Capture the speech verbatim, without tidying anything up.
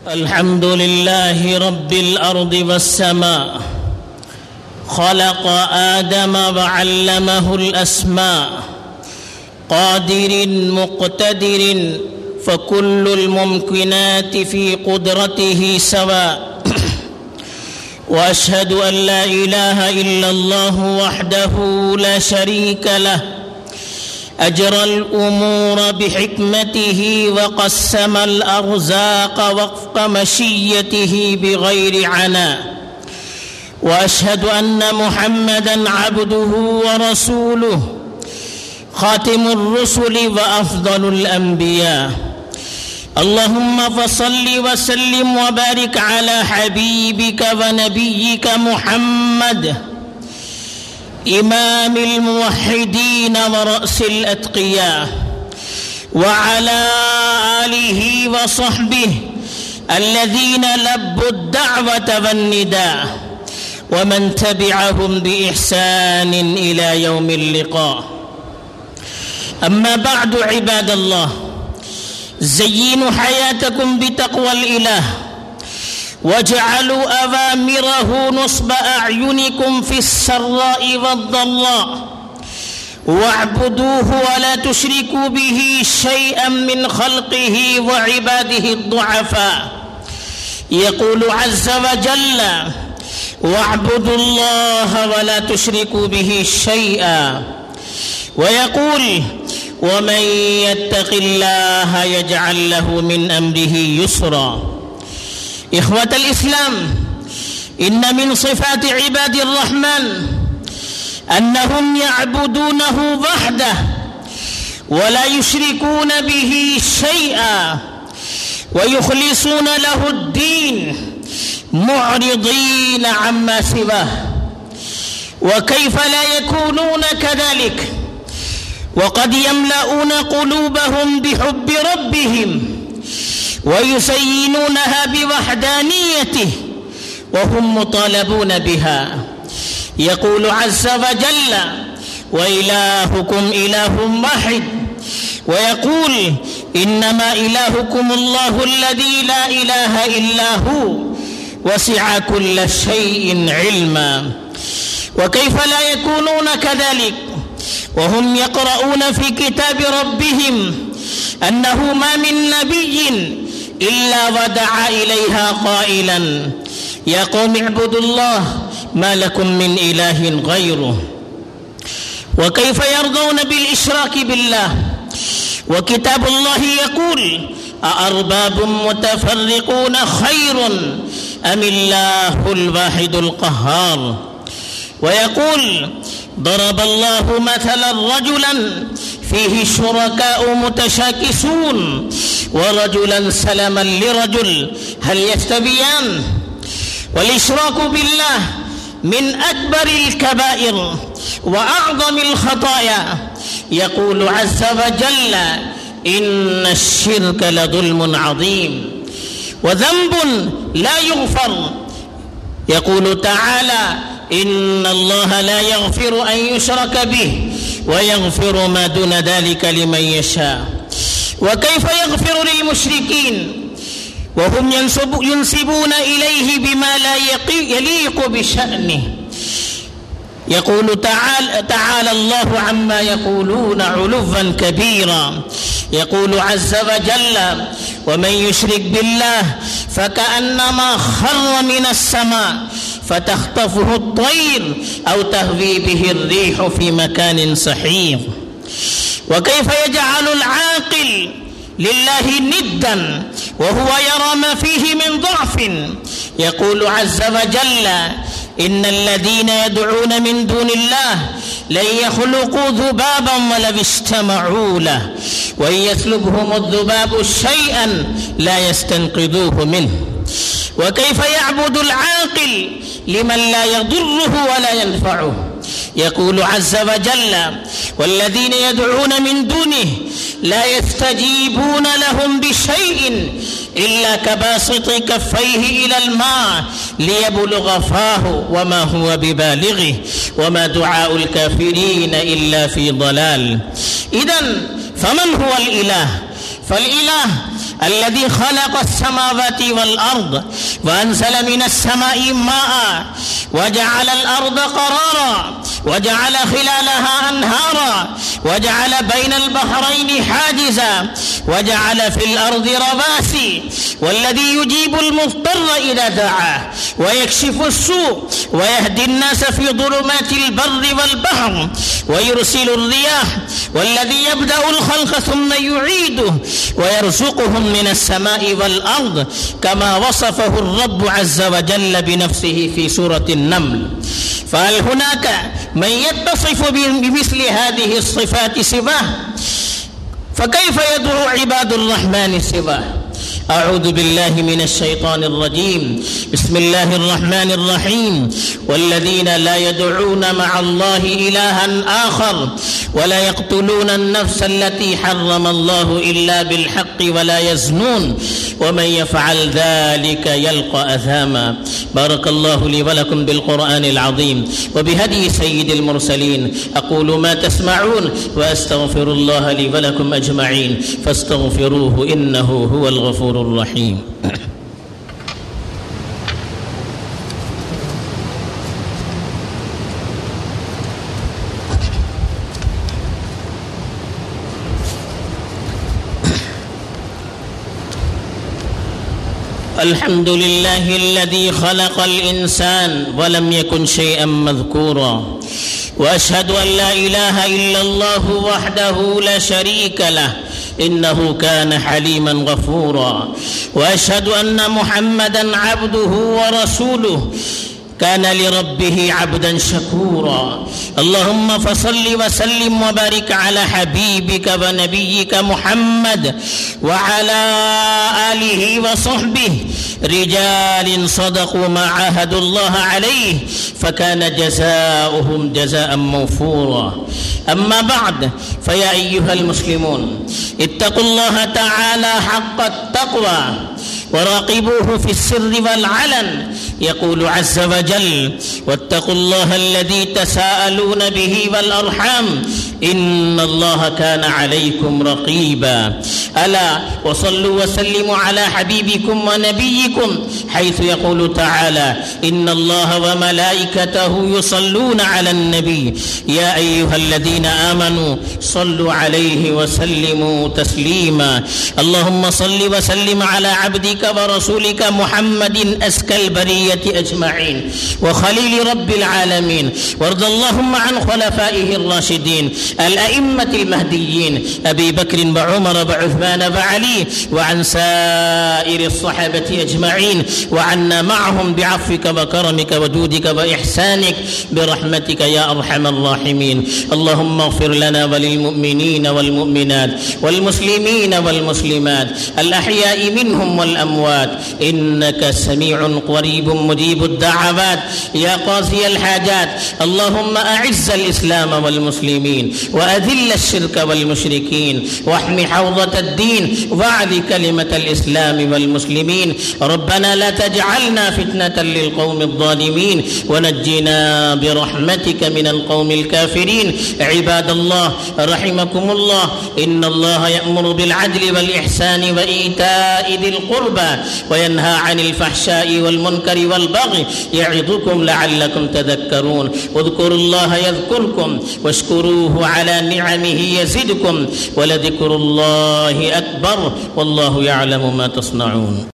الحمد لله رب الأرض والسماء خلق آدم وعلمه الأسماء قادر مقتدر فكل الممكنات في قدرته سواء وأشهد أن لا إله إلا الله وحده لا شريك له أجرى الأمور بحكمته وقسم الأرزاق وفق مشيته بغير عناء وأشهد أن محمدًا عبده ورسوله خاتم الرسل وأفضل الأنبياء اللهم فصل وسلم وبارك على حبيبك ونبيك محمد إمام الموحدين ورأس الأتقياء وعلى آله وصحبه الذين لبوا الدعوة والنداء ومن تبعهم بإحسان إلى يوم اللقاء. أما بعد عباد الله، زينوا حياتكم بتقوى الإله واجعلوا أوامره نصب أعينكم في السراء والضراء واعبدوه ولا تشركوا به شيئا من خلقه وعباده الضعفاء. يقول عز وجل: واعبدوا الله ولا تشركوا به شيئا. ويقول: ومن يتق الله يجعل له من أمره يسرا. إخوة الإسلام، إن من صفات عباد الرحمن أنهم يعبدونه وحده ولا يشركون به شيئا ويخلصون له الدين معرضين عما سواه. وكيف لا يكونون كذلك وقد يملؤون قلوبهم بحب ربهم ويزينونها بوحدانيته وهم مطالبون بها. يقول عز وجل: وإلهكم إله واحد. ويقول: إنما إلهكم الله الذي لا إله إلا هو وسع كل شيء علما. وكيف لا يكونون كذلك وهم يقرؤون في كتاب ربهم أنه ما من نبي إلا ودعا إليها قائلا: يا قوم اعبدوا الله ما لكم من إله غيره. وكيف يرضون بالإشراك بالله وكتاب الله يقول: أأرباب متفرقون خير أم الله الواحد القهار. ويقول: ضرب الله مثلا رجلا فيه شركاء متشاكسون ورجلا سلما لرجل هل يستويان. والإشراك بالله من أكبر الكبائر وأعظم الخطايا. يقول عز وجل: إن الشرك لظلم عظيم وذنب لا يغفر. يقول تعالى: إن الله لا يغفر أن يشرك به ويغفر ما دون ذلك لمن يشاء. وكيف يغفر للمشركين وهم ينسب ينسبون إليه بما لا يليق بشأنه. يقول تعالى, تعالى الله عما يقولون علوا كبيرا. يقول عز وجل: ومن يشرك بالله فكأنما خر من السماء فتخطفه الطير أو تهوي به الريح في مكان سحيق. وكيف يجعل العاقل لله ندا وهو يرى ما فيه من ضعف. يقول عز وجل: إن الذين يدعون من دون الله لن يخلقوا ذبابا ولو اجتمعوا له وإن يسلبهم الذباب شيئا لا يستنقذوه منه. وكيف يعبد العاقل لمن لا يضره ولا ينفعه. يقول عز وجل: والذين يدعون من دونه لا يستجيبون لهم بشيء إلا كباسط كفيه إلى الماء ليبلغ فاه وما هو ببالغه وما دعاء الكافرين إلا في ضلال. إذن فمن هو الإله؟ فالإله الذي خلق السماوات والأرض وأنزل من السماء ماء وجعل الأرض قرارا وجعل خلالها أنهارا وجعل بين البحرين حاجزا وجعل في الأرض رواسي والذي يجيب المضطر إذا دعاه ويكشف السوء ويهدي الناس في ظلمات البر والبحر ويرسل الرياح والذي يبدأ الخلق ثم يعيده ويرزقهم من السماء والأرض كما وصفه الرب عز وجل بنفسه في سورة النمل. فهل هناك من يتصف بمثل هذه الصفات سواه؟ فكيف يدعو عباد الرحمن سواه؟ أعوذ بالله من الشيطان الرجيم. بسم الله الرحمن الرحيم. والذين لا يدعون مع الله إلها آخر ولا يقتلون النفس التي حرم الله إلا بالحق ولا يزنون ومن يفعل ذلك يلقى أثاما. بارك الله لي ولكم بالقرآن العظيم وبهدي سيد المرسلين. أقول ما تسمعون وأستغفر الله لي ولكم أجمعين فاستغفروه إنه هو الغفور الرحيم. الحمد لله الذي خلق الإنسان ولم يكن شيئا مذكورا وأشهد أن لا إله إلا الله وحده لا شريك له إنه كان حليما غفورا وأشهد أن محمدا عبده ورسوله كان لربه عبدا شكورا. اللهم فصل وسلم وبارك على حبيبك ونبيك محمد وعلى آله وصحبه رجال صدقوا ما عاهدوا الله عليه فكان جزاؤهم جزاء موفورا. أما بعد فيا أيها المسلمون اتقوا الله تعالى حق التقوى وراقبوه في السر والعلن. يقول عز وجل واتقوا الله الذي تساءلون به والأرحام إن الله كان عليكم رقيبا. ألا وصلوا وسلموا على حبيبكم ونبيكم حيث يقول تعالى إن الله وملائكته يصلون على النبي يا أيها الذين آمنوا صلوا عليه وسلموا تسليما. اللهم صل وسلم على عبدك ورسولك محمد أزكى البرية أجمعين وخليل رب العالمين. وارض اللهم عن خلفائه الراشدين الأئمة المهديين أبي بكر وعمر وعثمان وعلي وعن سائر الصحابة أجمعين وعنا معهم بعفوك وكرمك وجودك وإحسانك برحمتك يا أرحم الراحمين. اللهم اغفر لنا وللمؤمنين والمؤمنات والمسلمين والمسلمات الأحياء منهم والأموات إنك سميع قريب مجيب الدعوات يا قاضي الحاجات. اللهم أعز الإسلام والمسلمين وأذل الشرك والمشركين واحم حوضة الدين واعل كلمة الإسلام والمسلمين. ربنا لا تجعلنا فتنة للقوم الظالمين ونجنا برحمتك من القوم الكافرين. عباد الله رحمكم الله إن الله يأمر بالعدل والإحسان وإيتاء ذي القربى وينهى عن الفحشاء والمنكر والبغي يعظكم لعلكم تذكرون. اذكروا الله يذكركم واشكروه على نعمه يزدكم ولذكر الله أكبر والله يعلم ما تصنعون.